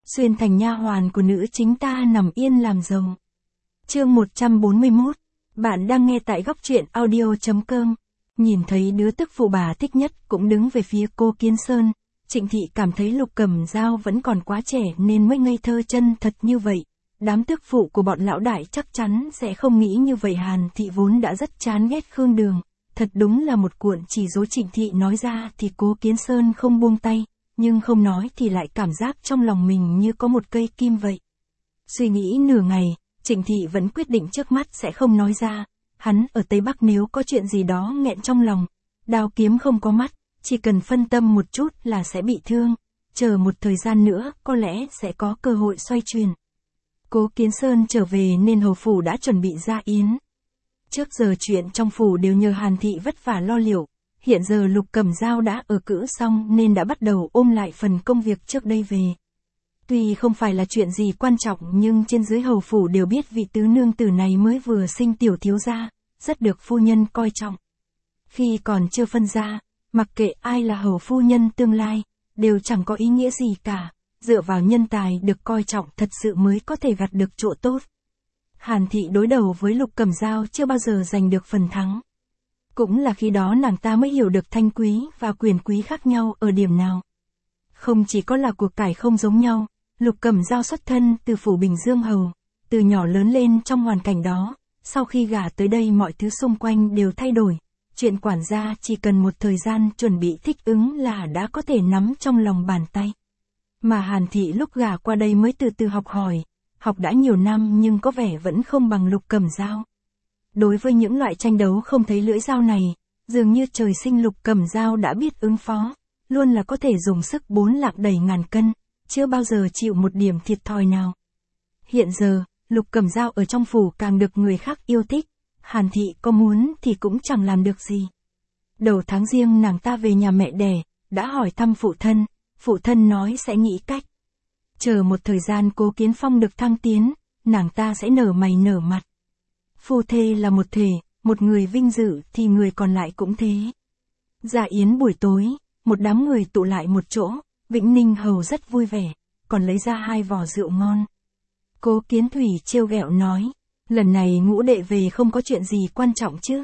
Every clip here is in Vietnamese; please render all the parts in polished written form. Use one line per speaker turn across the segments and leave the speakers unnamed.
xuyên thành nha hoàn của nữ chính ta nằm yên làm rồng. Chương 141. Bạn đang nghe tại góc truyện audio.com. Nhìn thấy đứa tức phụ bà thích nhất cũng đứng về phía cô Kiến Sơn, Trịnh Thị cảm thấy Lục Cẩm Dao vẫn còn quá trẻ nên mới ngây thơ chân thật như vậy. Đám tức phụ của bọn lão đại chắc chắn sẽ không nghĩ như vậy. Hàn Thị vốn đã rất chán ghét Khương Đường, thật đúng là một cuộn chỉ dối. Trịnh Thị nói ra thì cô Kiến Sơn không buông tay, nhưng không nói thì lại cảm giác trong lòng mình như có một cây kim vậy. Suy nghĩ nửa ngày, Trịnh Thị vẫn quyết định trước mắt sẽ không nói ra. Hắn ở Tây Bắc nếu có chuyện gì đó nghẹn trong lòng, đao kiếm không có mắt, chỉ cần phân tâm một chút là sẽ bị thương. Chờ một thời gian nữa có lẽ sẽ có cơ hội xoay chuyển. Cố Kiến Sơn trở về nên hầu phủ đã chuẩn bị ra yến. Trước giờ chuyện trong phủ đều nhờ Hàn Thị vất vả lo liệu. Hiện giờ Lục Cẩm Dao đã ở cữ xong nên đã bắt đầu ôm lại phần công việc trước đây về. Tuy không phải là chuyện gì quan trọng nhưng trên dưới hầu phủ đều biết vị tứ nương tử này mới vừa sinh tiểu thiếu gia, rất được phu nhân coi trọng. Khi còn chưa phân ra, mặc kệ ai là hầu phu nhân tương lai, đều chẳng có ý nghĩa gì cả. Dựa vào nhân tài được coi trọng thật sự mới có thể gặt được chỗ tốt. Hàn Thị đối đầu với Lục Cẩm Dao chưa bao giờ giành được phần thắng. Cũng là khi đó nàng ta mới hiểu được thanh quý và quyền quý khác nhau ở điểm nào. Không chỉ có là cuộc cải không giống nhau, Lục Cẩm Dao xuất thân từ phủ Bình Dương hầu, từ nhỏ lớn lên trong hoàn cảnh đó, sau khi gả tới đây mọi thứ xung quanh đều thay đổi. Chuyện quản gia chỉ cần một thời gian chuẩn bị thích ứng là đã có thể nắm trong lòng bàn tay. Mà Hàn Thị lúc gả qua đây mới từ từ học hỏi, học đã nhiều năm nhưng có vẻ vẫn không bằng Lục Cẩm Dao. Đối với những loại tranh đấu không thấy lưỡi dao này, dường như trời sinh Lục Cẩm Dao đã biết ứng phó, luôn là có thể dùng sức 4 lạng đẩy ngàn cân, chưa bao giờ chịu một điểm thiệt thòi nào. Hiện giờ, Lục Cẩm Dao ở trong phủ càng được người khác yêu thích, Hàn Thị có muốn thì cũng chẳng làm được gì. Đầu tháng Giêng nàng ta về nhà mẹ đẻ, đã hỏi thăm phụ thân nói sẽ nghĩ cách. Chờ một thời gian Cố Kiến Phong được thăng tiến, nàng ta sẽ nở mày nở mặt. Phu thê là một thể, một người vinh dự thì người còn lại cũng thế. Dạ yến buổi tối, một đám người tụ lại một chỗ, Vĩnh Ninh hầu rất vui vẻ, còn lấy ra 2 vò rượu ngon. Cố Kiến Thủy trêu ghẹo nói, lần này ngũ đệ về không có chuyện gì quan trọng chứ.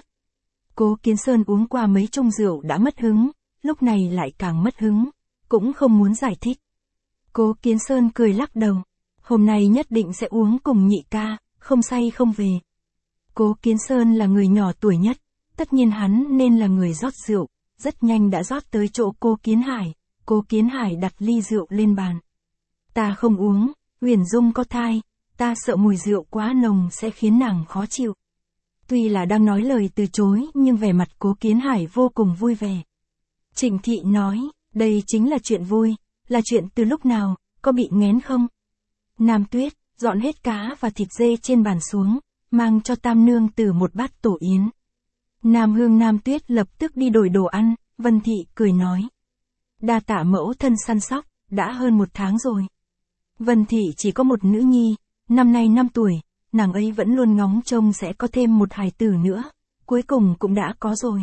Cố Kiến Sơn uống qua mấy chung rượu đã mất hứng, lúc này lại càng mất hứng, cũng không muốn giải thích. Cố Kiến Sơn cười lắc đầu, hôm nay nhất định sẽ uống cùng nhị ca, không say không về. Cố Kiến Sơn là người nhỏ tuổi nhất, tất nhiên hắn nên là người rót rượu, rất nhanh đã rót tới chỗ Cố Kiến Hải. Cố Kiến Hải đặt ly rượu lên bàn. Ta không uống, Huyền Dung có thai, ta sợ mùi rượu quá nồng sẽ khiến nàng khó chịu. Tuy là đang nói lời từ chối nhưng vẻ mặt Cố Kiến Hải vô cùng vui vẻ. Trịnh Thị nói, đây chính là chuyện vui, là chuyện từ lúc nào, có bị nghén không? Nam Tuyết, dọn hết cá và thịt dê trên bàn xuống, mang cho Tam nương tử một bát tổ yến. Nam Hương Nam Tuyết lập tức đi đổi đồ ăn, Vân Thị cười nói. Đa tạ mẫu thân săn sóc, đã hơn 1 tháng rồi. Vân Thị chỉ có một nữ nhi, năm nay 5 tuổi, nàng ấy vẫn luôn ngóng trông sẽ có thêm một hài tử nữa, cuối cùng cũng đã có rồi.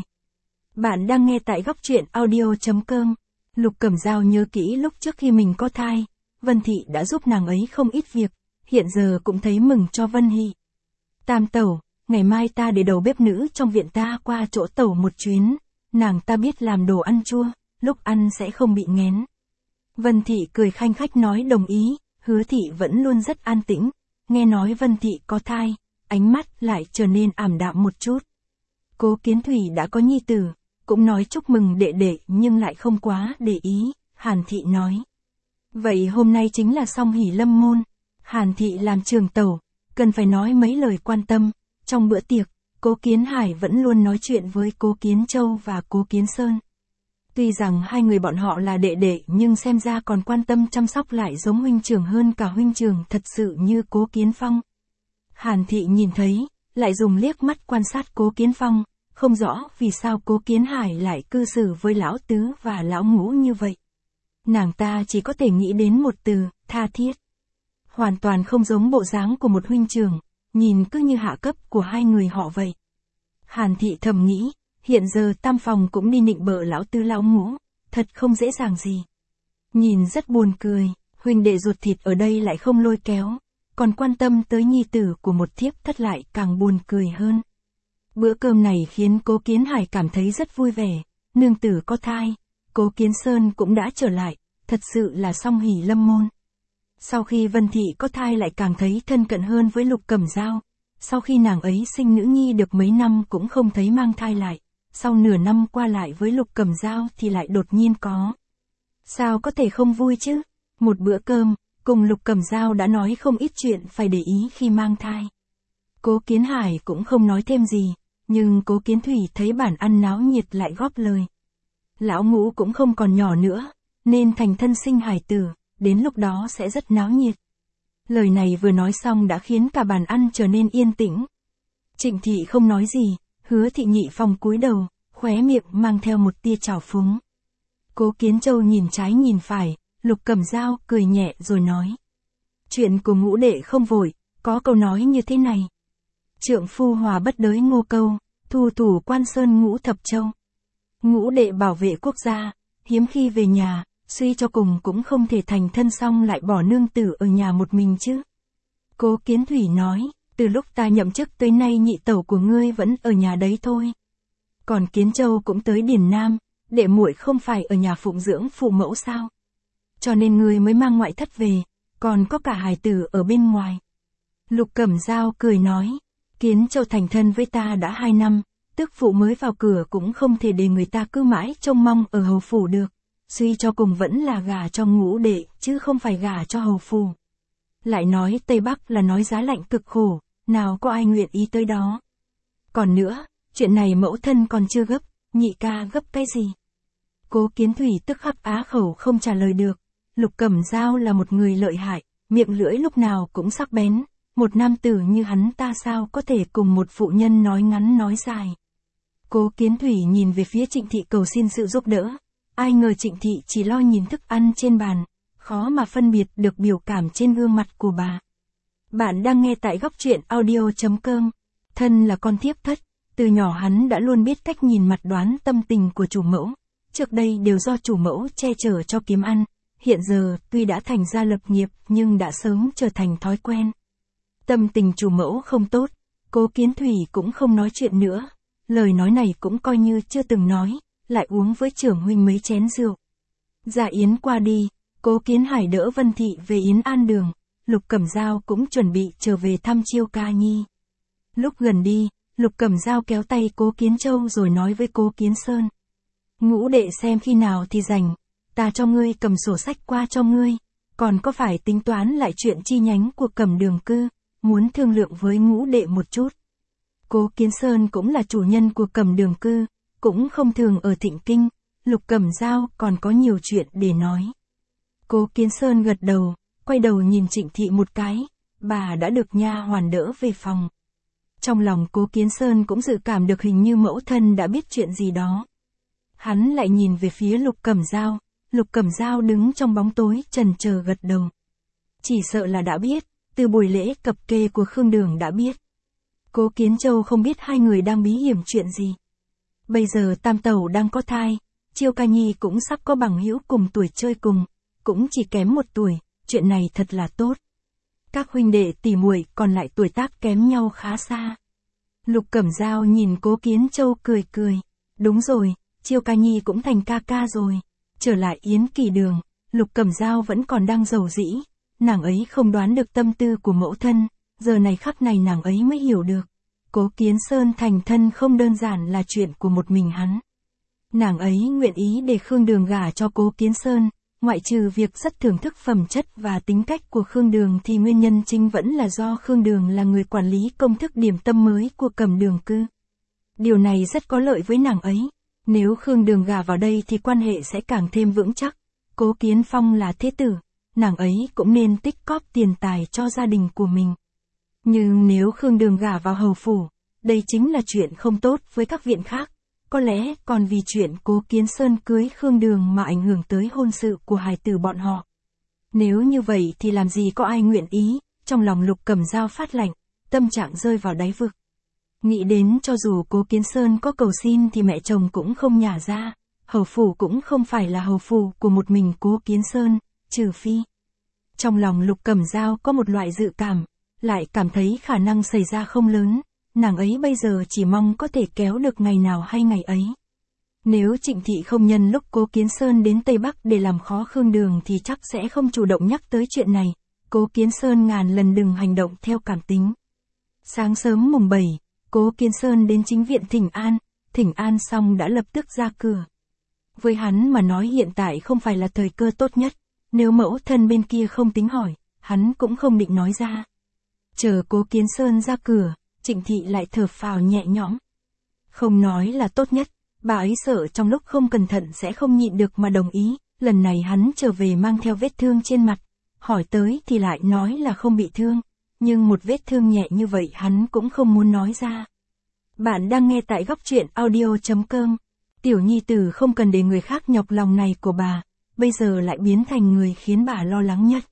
Bạn đang nghe tại góc truyện audio.com. Lục Cẩm Dao nhớ kỹ lúc trước khi mình có thai, Vân Thị đã giúp nàng ấy không ít việc, hiện giờ cũng thấy mừng cho Vân Thị. Tam tẩu, ngày mai ta để đầu bếp nữ trong viện ta qua chỗ tẩu một chuyến, nàng ta biết làm đồ ăn chua, lúc ăn sẽ không bị nghén. Vân Thị cười khanh khách nói đồng ý, Hứa Thị vẫn luôn rất an tĩnh, nghe nói Vân Thị có thai, ánh mắt lại trở nên ảm đạm một chút. Cố Kiến Thủy đã có nhi tử, cũng nói chúc mừng đệ đệ nhưng lại không quá để ý, Hàn Thị nói. Vậy hôm nay chính là song hỷ lâm môn, Hàn Thị làm trường tẩu, cần phải nói mấy lời quan tâm. Trong bữa tiệc, Cố Kiến Hải vẫn luôn nói chuyện với Cố Kiến Châu và Cố Kiến Sơn. Tuy rằng hai người bọn họ là đệ đệ nhưng xem ra còn quan tâm chăm sóc lại giống huynh trưởng hơn cả huynh trưởng thật sự như Cố Kiến Phong. Hàn Thị nhìn thấy, lại dùng liếc mắt quan sát Cố Kiến Phong, không rõ vì sao Cố Kiến Hải lại cư xử với lão tứ và lão ngũ như vậy. Nàng ta chỉ có thể nghĩ đến một từ, tha thiết. Hoàn toàn không giống bộ dáng của một huynh trưởng, nhìn cứ như hạ cấp của hai người họ vậy. Hàn Thị thầm nghĩ, hiện giờ tam phòng cũng đi nịnh bợ lão tứ lão ngũ, thật không dễ dàng gì. Nhìn rất buồn cười, Huynh đệ ruột thịt ở đây lại không lôi kéo, còn quan tâm tới nhi tử của một thiếp thất lại càng buồn cười hơn. Bữa cơm này khiến Cố Kiến Hải cảm thấy rất vui vẻ, nương tử có thai, Cố Kiến Sơn cũng đã trở lại, thật sự là song hỷ lâm môn. Sau khi Vân Thị có thai lại càng thấy thân cận hơn với Lục Cẩm Dao, sau khi nàng ấy sinh nữ nhi được mấy năm cũng không thấy mang thai lại, sau nửa năm qua lại với Lục Cẩm Dao thì lại đột nhiên có. Sao có thể không vui chứ? Một bữa cơm, cùng Lục Cẩm Dao đã nói không ít chuyện phải để ý khi mang thai. Cố Kiến Hải cũng không nói thêm gì, nhưng Cố Kiến Thủy thấy bàn ăn náo nhiệt lại góp lời. Lão Ngũ cũng không còn nhỏ nữa, nên thành thân sinh hài tử, đến lúc đó sẽ rất náo nhiệt. Lời này vừa nói xong đã khiến cả bàn ăn trở nên yên tĩnh. Trịnh Thị không nói gì, Hứa Thị Nhị Phong cúi đầu, khóe miệng mang theo một tia trào phúng. Cố Kiến Châu nhìn trái nhìn phải, Lục Cẩm Dao cười nhẹ rồi nói. Chuyện của Ngũ đệ không vội, có câu nói như thế này. Trượng phu hòa bất đới ngô câu, thu thủ quan sơn ngũ thập châu. Ngũ đệ bảo vệ quốc gia, hiếm khi về nhà, suy cho cùng cũng không thể thành thân xong lại bỏ nương tử ở nhà một mình chứ. Cố Kiến Thủy nói, từ lúc ta nhậm chức tới nay nhị tẩu của ngươi vẫn ở nhà đấy thôi. Còn Kiến Châu cũng tới Điền Nam, đệ muội không phải ở nhà phụng dưỡng phụ mẫu sao? Cho nên ngươi mới mang ngoại thất về, còn có cả hài tử ở bên ngoài. Lục Cẩm Dao cười nói, Kiến Châu thành thân với ta đã 2 năm, tức phụ mới vào cửa cũng không thể để người ta cứ mãi trông mong ở hầu phủ được. Suy cho cùng vẫn là gả cho Ngũ đệ, chứ không phải gả cho hầu phủ. Lại nói Tây Bắc là nói giá lạnh cực khổ, nào có ai nguyện ý tới đó. Còn nữa, chuyện này mẫu thân còn chưa gấp, nhị ca gấp cái gì? Cố Kiến Thủy tức khắc á khẩu không trả lời được. Lục Cẩm Dao là một người lợi hại, miệng lưỡi lúc nào cũng sắc bén, một nam tử như hắn ta sao có thể cùng một phụ nhân nói ngắn nói dài. Cố Kiến Thủy nhìn về phía Trịnh Thị cầu xin sự giúp đỡ. Ai ngờ Trịnh Thị chỉ lo nhìn thức ăn trên bàn, khó mà phân biệt được biểu cảm trên gương mặt của bà. Bạn đang nghe tại góc truyện audio.com. Thân là con thiếp thất, từ nhỏ hắn đã luôn biết cách nhìn mặt đoán tâm tình của chủ mẫu. Trước đây đều do chủ mẫu che chở cho kiếm ăn, hiện giờ tuy đã thành gia lập nghiệp nhưng đã sớm trở thành thói quen. Tâm tình chủ mẫu không tốt, Cố Kiến Thủy cũng không nói chuyện nữa, lời nói này cũng coi như chưa từng nói, lại uống với trưởng huynh mấy chén rượu. Dạ yến qua đi, Cố Kiến Hải đỡ Vân Thị về Yến An Đường, Lục Cẩm Dao cũng chuẩn bị trở về thăm Chiêu Ca Nhi. Lúc gần đi, Lục Cẩm Dao kéo tay Cố Kiến Châu rồi nói với Cố Kiến Sơn. Ngũ đệ xem khi nào thì rảnh, ta cho ngươi cầm sổ sách qua cho ngươi, còn có phải tính toán lại chuyện chi nhánh của Cẩm Đường Cư, muốn thương lượng với Ngũ đệ một chút. Cố Kiến Sơn cũng là chủ nhân của Cẩm Đường Cư, cũng không thường ở Thịnh Kinh, Lục Cẩm Dao còn có nhiều chuyện để nói. Cố Kiến Sơn gật đầu, quay đầu nhìn Trịnh Thị một cái, bà đã được nha hoàn đỡ về phòng. Trong lòng Cố Kiến Sơn cũng dự cảm được hình như mẫu thân đã biết chuyện gì đó. Hắn lại nhìn về phía Lục Cẩm Dao đứng trong bóng tối chần chờ gật đầu. Chỉ sợ là đã biết, từ buổi lễ cập kê của Khương Đường đã biết. Cố Kiến Châu không biết hai người đang bí hiểm chuyện gì. Bây giờ tam tẩu đang có thai, Chiêu Ca Nhi cũng sắp có bằng hữu cùng tuổi chơi cùng, cũng chỉ kém 1 tuổi, chuyện này thật là tốt. Các huynh đệ tỷ muội còn lại tuổi tác kém nhau khá xa. Lục Cẩm Dao nhìn Cố Kiến Châu cười cười, đúng rồi, Chiêu Ca Nhi cũng thành ca ca rồi. Trở lại Yến Kỳ Đường, Lục Cẩm Dao vẫn còn đang rầu rĩ, nàng ấy không đoán được tâm tư của mẫu thân, giờ này khắc này nàng ấy mới hiểu được. Cố Kiến Sơn thành thân không đơn giản là chuyện của một mình hắn. Nàng ấy nguyện ý để Khương Đường gả cho Cố Kiến Sơn, ngoại trừ việc rất thưởng thức phẩm chất và tính cách của Khương Đường thì nguyên nhân chính vẫn là do Khương Đường là người quản lý công thức điểm tâm mới của Cẩm Đường Cư. Điều này rất có lợi với nàng ấy. Nếu Khương Đường gả vào đây thì quan hệ sẽ càng thêm vững chắc. Cố Kiến Phong là thế tử, nàng ấy cũng nên tích cóp tiền tài cho gia đình của mình. Nhưng nếu Khương Đường gả vào hầu phủ, đây chính là chuyện không tốt với các viện khác. Có lẽ còn vì chuyện Cố Kiến Sơn cưới Khương Đường mà ảnh hưởng tới hôn sự của hài tử bọn họ. Nếu như vậy thì làm gì có ai nguyện ý, trong lòng Lục Cẩm Dao phát lạnh, tâm trạng rơi vào đáy vực. Nghĩ đến cho dù Cố Kiến Sơn có cầu xin thì mẹ chồng cũng không nhả ra, hầu phủ cũng không phải là hầu phủ của một mình Cố Kiến Sơn, trừ phi Trong lòng Lục Cẩm Dao có một loại dự cảm, lại cảm thấy khả năng xảy ra không lớn, nàng ấy bây giờ chỉ mong có thể kéo được ngày nào hay ngày ấy. Nếu Trịnh Thị không nhân lúc Cố Kiến Sơn đến Tây Bắc để làm khó Khương Đường thì chắc sẽ không chủ động nhắc tới chuyện này, Cố Kiến Sơn ngàn lần đừng hành động theo cảm tính. Sáng sớm mùng 7, Cố Kiến Sơn đến chính viện thỉnh an xong đã lập tức ra cửa. Với hắn mà nói hiện tại không phải là thời cơ tốt nhất, nếu mẫu thân bên kia không tính hỏi, hắn cũng không định nói ra. Chờ Cố Kiến Sơn ra cửa, Trịnh Thị lại thở phào nhẹ nhõm. Không nói là tốt nhất, bà ấy sợ trong lúc không cẩn thận sẽ không nhịn được mà đồng ý, lần này hắn trở về mang theo vết thương trên mặt, hỏi tới thì lại nói là không bị thương, nhưng một vết thương nhẹ như vậy hắn cũng không muốn nói ra. Bạn đang nghe tại góc truyện audio.com. Tiểu nhi tử không cần để người khác nhọc lòng này của bà, bây giờ lại biến thành người khiến bà lo lắng nhất.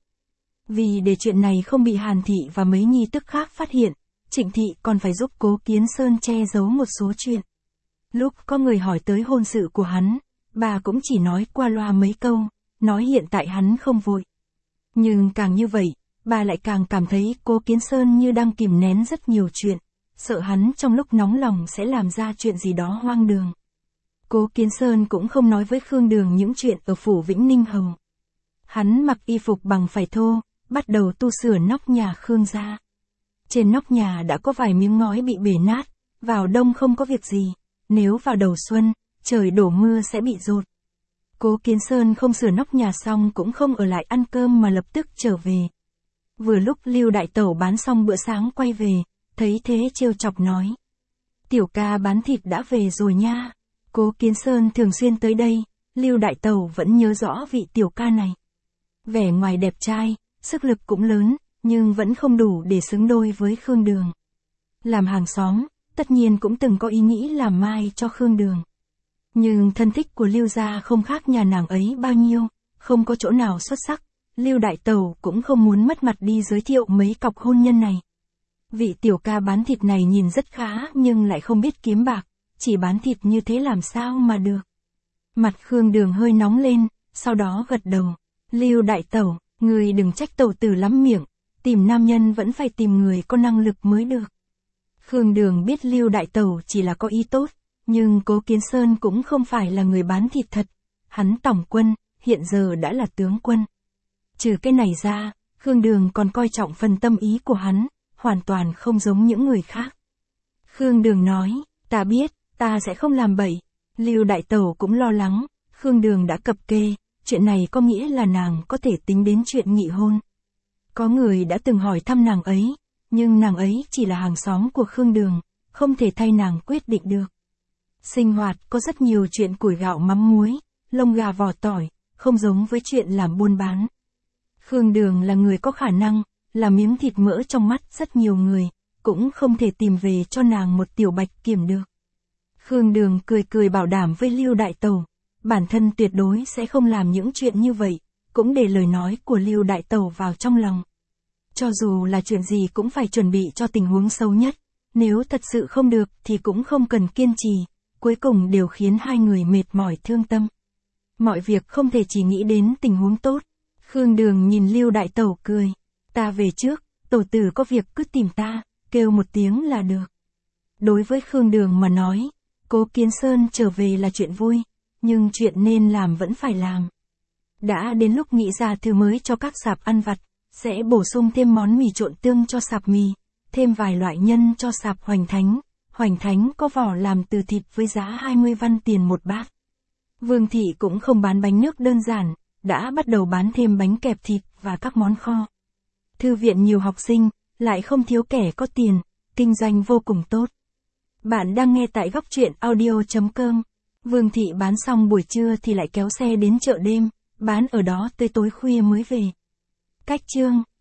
Vì để chuyện này không bị Hàn Thị và mấy nhi tức khác phát hiện, Trịnh Thị còn phải giúp Cố Kiến Sơn che giấu một số chuyện. Lúc có người hỏi tới hôn sự của hắn, bà cũng chỉ nói qua loa mấy câu, nói hiện tại hắn không vội. Nhưng càng như vậy, bà lại càng cảm thấy Cố Kiến Sơn như đang kìm nén rất nhiều chuyện, sợ hắn trong lúc nóng lòng sẽ làm ra chuyện gì đó hoang đường. Cố Kiến Sơn cũng không nói với Khương Đường những chuyện ở phủ Vĩnh Ninh Hầu. Hắn mặc y phục bằng vải thô, bắt đầu tu sửa nóc nhà Khương gia. Trên nóc nhà đã có vài miếng ngói bị bể nát, vào đông không có việc gì, nếu vào đầu xuân, trời đổ mưa sẽ bị dột. Cố Kiến Sơn không sửa nóc nhà xong cũng không ở lại ăn cơm mà lập tức trở về. Vừa lúc Lưu Đại Tẩu bán xong bữa sáng quay về, thấy thế trêu chọc nói. Tiểu ca bán thịt đã về rồi nha. Cố Kiến Sơn thường xuyên tới đây, Lưu Đại Tẩu vẫn nhớ rõ vị tiểu ca này. Vẻ ngoài đẹp trai, sức lực cũng lớn, nhưng vẫn không đủ để xứng đôi với Khương Đường. Làm hàng xóm, tất nhiên cũng từng có ý nghĩ làm mai cho Khương Đường. Nhưng thân thích của Lưu gia không khác nhà nàng ấy bao nhiêu, không có chỗ nào xuất sắc, Lưu Đại Tẩu cũng không muốn mất mặt đi giới thiệu mấy cọc hôn nhân này. Vị tiểu ca bán thịt này nhìn rất khá nhưng lại không biết kiếm bạc, chỉ bán thịt như thế làm sao mà được. Mặt Khương Đường hơi nóng lên, sau đó gật đầu. Lưu Đại Tẩu, người đừng trách tẩu tử lắm miệng, tìm nam nhân vẫn phải tìm người có năng lực mới được. Khương Đường biết Lưu Đại Tẩu chỉ là có ý tốt, nhưng Cố Kiến Sơn cũng không phải là người bán thịt thật. Hắn tổng quân, hiện giờ đã là tướng quân. Trừ cái này ra, Khương Đường còn coi trọng phần tâm ý của hắn, hoàn toàn không giống những người khác. Khương Đường nói, ta biết, ta sẽ không làm bậy. Lưu Đại Tẩu cũng lo lắng, Khương Đường đã cập kê, chuyện này có nghĩa là nàng có thể tính đến chuyện nghị hôn. Có người đã từng hỏi thăm nàng ấy, nhưng nàng ấy chỉ là hàng xóm của Khương Đường, không thể thay nàng quyết định được. Sinh hoạt có rất nhiều chuyện củi gạo mắm muối, lông gà vỏ tỏi, không giống với chuyện làm buôn bán. Khương Đường là người có khả năng, là miếng thịt mỡ trong mắt rất nhiều người, cũng không thể tìm về cho nàng một tiểu bạch kiểm được. Khương Đường cười cười bảo đảm với Lưu Đại Tẩu, bản thân tuyệt đối sẽ không làm những chuyện như vậy, cũng để lời nói của Lưu Đại Tẩu vào trong lòng. Cho dù là chuyện gì cũng phải chuẩn bị cho tình huống xấu nhất, nếu thật sự không được thì cũng không cần kiên trì, cuối cùng đều khiến hai người mệt mỏi thương tâm. Mọi việc không thể chỉ nghĩ đến tình huống tốt. Khương Đường nhìn Lưu Đại Tẩu cười, ta về trước, tổ tử có việc cứ tìm ta, kêu một tiếng là được. Đối với Khương Đường mà nói, Cố Kiến Sơn trở về là chuyện vui, nhưng chuyện nên làm vẫn phải làm. Đã đến lúc nghĩ ra thứ mới cho các sạp ăn vặt, sẽ bổ sung thêm món mì trộn tương cho sạp mì, thêm vài loại nhân cho sạp Hoành Thánh có vỏ làm từ thịt với giá 20 văn tiền một bát. Vương Thị cũng không bán bánh nước đơn giản, đã bắt đầu bán thêm bánh kẹp thịt và các món kho. Thư viện nhiều học sinh, lại không thiếu kẻ có tiền, kinh doanh vô cùng tốt. Bạn đang nghe tại góc truyện audio.com. Vương Thị bán xong buổi trưa thì lại kéo xe đến chợ đêm, bán ở đó tới tối khuya mới về. Cách chương